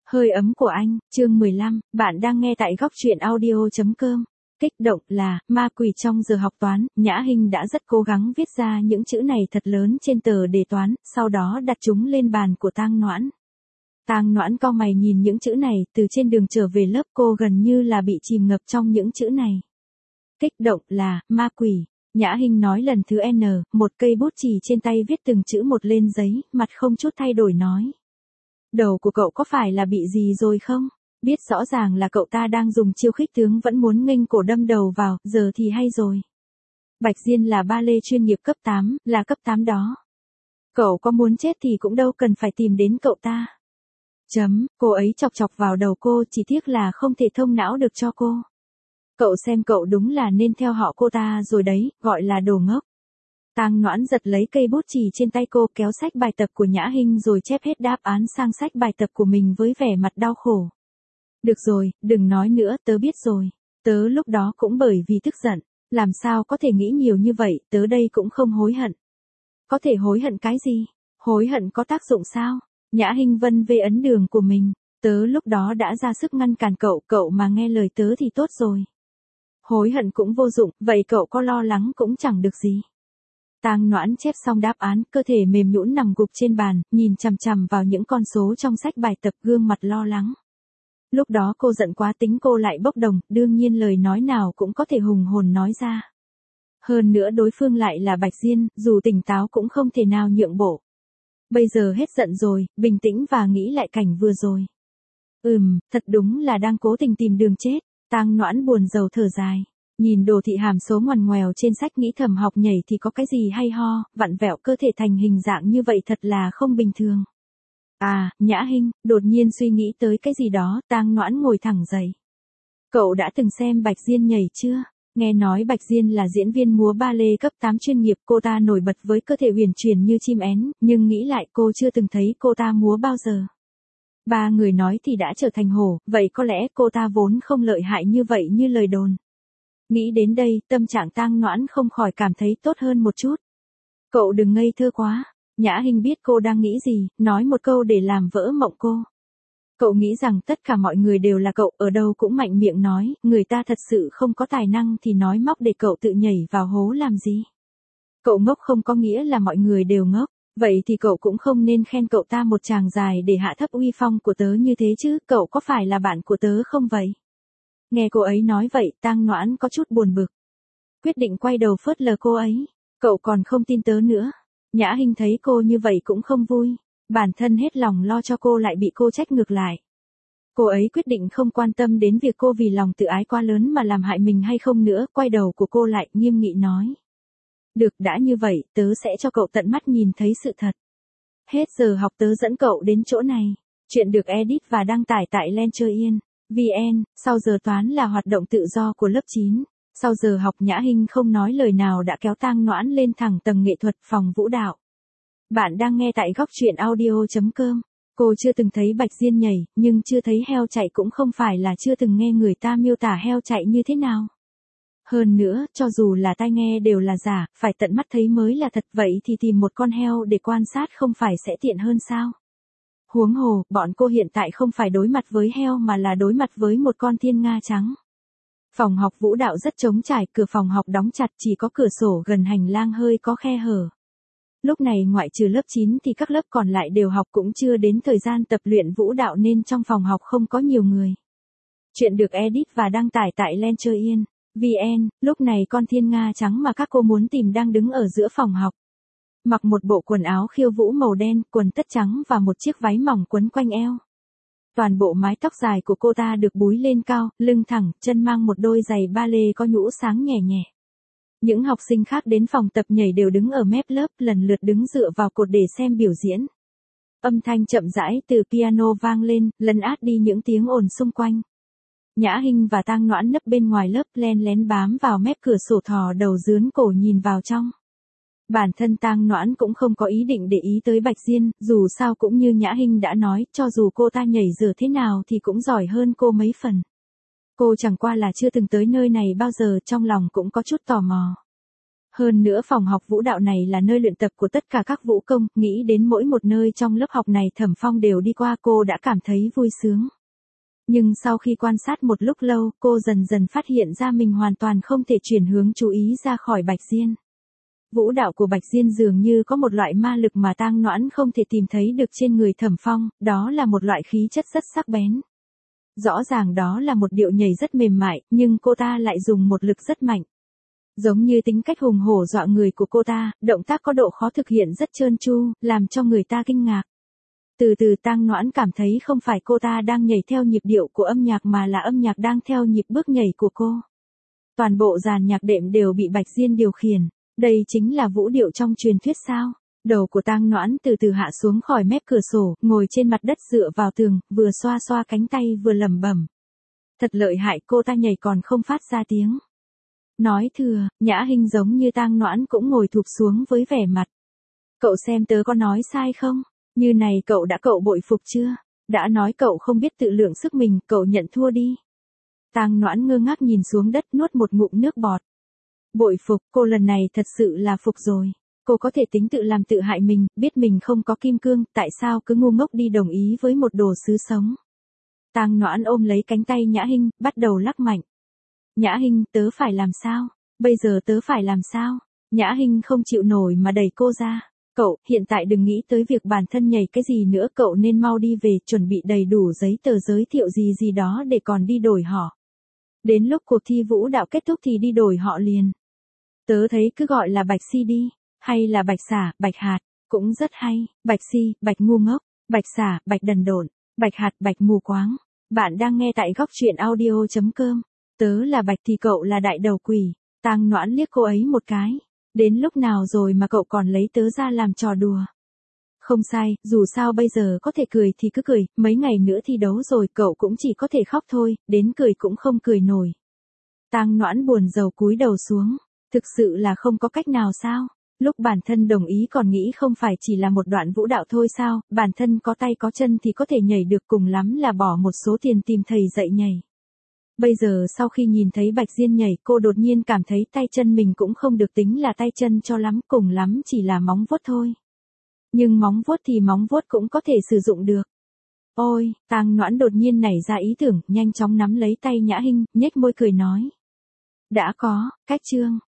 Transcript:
Hơi ấm của anh, chương 15, bạn đang nghe tại góc truyện audio.com. Kích động là, ma quỷ trong giờ học toán, Nhã Hinh đã rất cố gắng viết ra những chữ này thật lớn trên tờ đề toán, sau đó đặt chúng lên bàn của Tang Noãn. Tang Noãn cau mày nhìn những chữ này, từ trên đường trở về lớp cô gần như là bị chìm ngập trong những chữ này. Kích động là, ma quỷ. Nhã Hinh nói lần thứ N, một cây bút chì trên tay viết từng chữ một lên giấy, mặt không chút thay đổi nói. Đầu của cậu có phải là bị gì rồi không? Biết rõ ràng là cậu ta đang dùng chiêu khích tướng vẫn muốn nghênh cổ đâm đầu vào, giờ thì hay rồi. Bạch Diên là ba lê chuyên nghiệp cấp 8, là cấp 8 đó. Cậu có muốn chết thì cũng đâu cần phải tìm đến cậu ta. Cô ấy chọc chọc vào đầu cô, chỉ tiếc là không thể thông não được cho cô. Cậu xem cậu đúng là nên theo họ cô ta rồi đấy, gọi là đồ ngốc. Tang Noãn giật lấy cây bút chì trên tay cô, kéo sách bài tập của Nhã Hinh rồi chép hết đáp án sang sách bài tập của mình với vẻ mặt đau khổ. Được rồi, đừng nói nữa, tớ biết rồi. Tớ lúc đó cũng bởi vì tức giận, làm sao có thể nghĩ nhiều như vậy, tớ đây cũng không hối hận. Có thể hối hận cái gì? Hối hận có tác dụng sao? Nhã Hinh vân vê ấn đường của mình, tớ lúc đó đã ra sức ngăn cản cậu, cậu mà nghe lời tớ thì tốt rồi. Hối hận cũng vô dụng, vậy cậu có lo lắng cũng chẳng được gì. Tang Noãn chép xong đáp án, cơ thể mềm nhũn nằm gục trên bàn, nhìn chằm chằm vào những con số trong sách bài tập, gương mặt lo lắng. Lúc đó cô giận quá, tính cô lại bốc đồng, đương nhiên lời nói nào cũng có thể hùng hồn nói ra. Hơn nữa đối phương lại là Bạch Diên, dù tỉnh táo cũng không thể nào nhượng bộ. Bây giờ hết giận rồi, bình tĩnh và nghĩ lại cảnh vừa rồi. Thật đúng là đang cố tình tìm đường chết. Tang Noãn buồn rầu thở dài. Nhìn đồ thị hàm số ngoằn ngoèo trên sách, nghĩ thầm học nhảy thì có cái gì hay ho, vặn vẹo cơ thể thành hình dạng như vậy thật là không bình thường. À, Nhã Hinh, đột nhiên suy nghĩ tới cái gì đó, Tang Noãn ngồi thẳng dậy. Cậu đã từng xem Bạch Diên nhảy chưa? Nghe nói Bạch Diên là diễn viên múa ba lê cấp 8 chuyên nghiệp, cô ta nổi bật với cơ thể huyền chuyển như chim én, nhưng nghĩ lại cô chưa từng thấy cô ta múa bao giờ. Ba người nói thì đã trở thành hổ, vậy có lẽ cô ta vốn không lợi hại như vậy như lời đồn. Nghĩ đến đây, tâm trạng Tang Noãn không khỏi cảm thấy tốt hơn một chút. Cậu đừng ngây thơ quá. Nhã Hinh biết cô đang nghĩ gì, nói một câu để làm vỡ mộng cô. Cậu nghĩ rằng tất cả mọi người đều là cậu, ở đâu cũng mạnh miệng nói, người ta thật sự không có tài năng thì nói móc để cậu tự nhảy vào hố làm gì. Cậu ngốc không có nghĩa là mọi người đều ngốc, vậy thì cậu cũng không nên khen cậu ta một tràng dài để hạ thấp uy phong của tớ như thế chứ, cậu có phải là bạn của tớ không vậy? Nghe cô ấy nói vậy, Tang Noãn có chút buồn bực. Quyết định quay đầu phớt lờ cô ấy. Cậu còn không tin tớ nữa. Nhã Hinh thấy cô như vậy cũng không vui. Bản thân hết lòng lo cho cô lại bị cô trách ngược lại. Cô ấy quyết định không quan tâm đến việc cô vì lòng tự ái quá lớn mà làm hại mình hay không nữa, quay đầu của cô lại, nghiêm nghị nói. Được, đã như vậy, tớ sẽ cho cậu tận mắt nhìn thấy sự thật. Hết giờ học tớ dẫn cậu đến chỗ này. Chuyện được edit và đăng tải tại Lencher.vn, sau giờ toán là hoạt động tự do của lớp 9. Sau giờ học Nhã Hinh không nói lời nào đã kéo Tang Noãn lên thẳng tầng nghệ thuật, phòng vũ đạo. Bạn đang nghe tại góc truyện audio.com. Cô chưa từng thấy Bạch Diên nhảy, nhưng chưa thấy heo chạy cũng không phải là chưa từng nghe người ta miêu tả heo chạy như thế nào. Hơn nữa, cho dù là tai nghe đều là giả, phải tận mắt thấy mới là thật, vậy thì tìm một con heo để quan sát không phải sẽ tiện hơn sao? Huống hồ, bọn cô hiện tại không phải đối mặt với heo mà là đối mặt với một con thiên nga trắng. Phòng học vũ đạo rất trống trải, cửa phòng học đóng chặt, chỉ có cửa sổ gần hành lang hơi có khe hở. Lúc này ngoại trừ lớp 9 thì các lớp còn lại đều học, cũng chưa đến thời gian tập luyện vũ đạo nên trong phòng học không có nhiều người. Chuyện được edit và đăng tải tại Lencher.vn, lúc này con thiên nga trắng mà các cô muốn tìm đang đứng ở giữa phòng học. Mặc một bộ quần áo khiêu vũ màu đen, quần tất trắng và một chiếc váy mỏng quấn quanh eo. Toàn bộ mái tóc dài của cô ta được búi lên cao, lưng thẳng, chân mang một đôi giày ba lê có nhũ sáng nhẹ nhẹ. Những học sinh khác đến phòng tập nhảy đều đứng ở mép lớp, lần lượt đứng dựa vào cột để xem biểu diễn. Âm thanh chậm rãi từ piano vang lên, lấn át đi những tiếng ồn xung quanh. Nhã Hinh và Tang Noãn nấp bên ngoài lớp, len lén bám vào mép cửa sổ, thò đầu dướn cổ nhìn vào trong. Bản thân Tang Noãn cũng không có ý định để ý tới Bạch Diên, dù sao cũng như Nhã Hinh đã nói, cho dù cô ta nhảy dở thế nào thì cũng giỏi hơn cô mấy phần. Cô chẳng qua là chưa từng tới nơi này bao giờ, trong lòng cũng có chút tò mò. Hơn nữa phòng học vũ đạo này là nơi luyện tập của tất cả các vũ công, nghĩ đến mỗi một nơi trong lớp học này Thẩm Phong đều đi qua cô đã cảm thấy vui sướng. Nhưng sau khi quan sát một lúc lâu, cô dần dần phát hiện ra mình hoàn toàn không thể chuyển hướng chú ý ra khỏi Bạch Diên. Vũ đạo của Bạch Diên dường như có một loại ma lực mà Tang Noãn không thể tìm thấy được trên người Thẩm Phong, đó là một loại khí chất rất sắc bén. Rõ ràng đó là một điệu nhảy rất mềm mại, nhưng cô ta lại dùng một lực rất mạnh. Giống như tính cách hùng hổ dọa người của cô ta, động tác có độ khó thực hiện rất trơn tru, làm cho người ta kinh ngạc. Từ từ Tang Noãn cảm thấy không phải cô ta đang nhảy theo nhịp điệu của âm nhạc mà là âm nhạc đang theo nhịp bước nhảy của cô. Toàn bộ dàn nhạc đệm đều bị Bạch Diên điều khiển. Đây chính là vũ điệu trong truyền thuyết sao? Đầu của Tang Noãn từ từ hạ xuống khỏi mép cửa sổ, ngồi trên mặt đất dựa vào tường, vừa xoa xoa cánh tay vừa lẩm bẩm. Thật lợi hại, cô ta nhảy còn không phát ra tiếng. Nói thừa, Nhã Hinh giống như Tang Noãn cũng ngồi thụp xuống với vẻ mặt. Cậu xem tớ có nói sai không? Như này cậu bội phục chưa? Đã nói cậu không biết tự lượng sức mình, cậu nhận thua đi. Tang Noãn ngơ ngác nhìn xuống đất nuốt một ngụm nước bọt. Bội phục, cô lần này thật sự là phục rồi. Cô có thể tính tự làm tự hại mình, biết mình không có kim cương, tại sao cứ ngu ngốc đi đồng ý với một đồ sứ sống. Tang Noãn ôm lấy cánh tay Nhã Hinh, bắt đầu lắc mạnh. Nhã Hinh, tớ phải làm sao? Bây giờ tớ phải làm sao? Nhã Hinh không chịu nổi mà đẩy cô ra. Cậu, hiện tại đừng nghĩ tới việc bản thân nhảy cái gì nữa, cậu nên mau đi về, chuẩn bị đầy đủ giấy tờ giới thiệu gì đó để còn đi đổi họ. Đến lúc cuộc thi vũ đạo kết thúc thì đi đổi họ liền. Tớ thấy cứ gọi là Bạch Si đi, hay là Bạch Xả, Bạch Hạt, cũng rất hay, Bạch Si, Bạch ngu ngốc, Bạch Xả, Bạch đần độn, Bạch Hạt, Bạch mù quáng. Bạn đang nghe tại góc truyện audio.com. Tớ là Bạch thì cậu là đại đầu quỷ. Tang Noãn liếc cô ấy một cái. Đến lúc nào rồi mà cậu còn lấy tớ ra làm trò đùa? Không sai, dù sao bây giờ có thể cười thì cứ cười, mấy ngày nữa thi đấu rồi cậu cũng chỉ có thể khóc thôi, đến cười cũng không cười nổi. Tang Noãn buồn rầu cúi đầu xuống. Thực sự là không có cách nào sao? Lúc bản thân đồng ý còn nghĩ không phải chỉ là một đoạn vũ đạo thôi sao, bản thân có tay có chân thì có thể nhảy được, cùng lắm là bỏ một số tiền tìm thầy dạy nhảy. Bây giờ sau khi nhìn thấy Bạch Diên nhảy, cô đột nhiên cảm thấy tay chân mình cũng không được tính là tay chân cho lắm, cùng lắm chỉ là móng vuốt thôi. Nhưng móng vuốt thì móng vuốt cũng có thể sử dụng được. Ôi, Tang Noãn đột nhiên nảy ra ý tưởng, nhanh chóng nắm lấy tay Nhã Hinh, nhếch môi cười nói. Đã có, cách chương.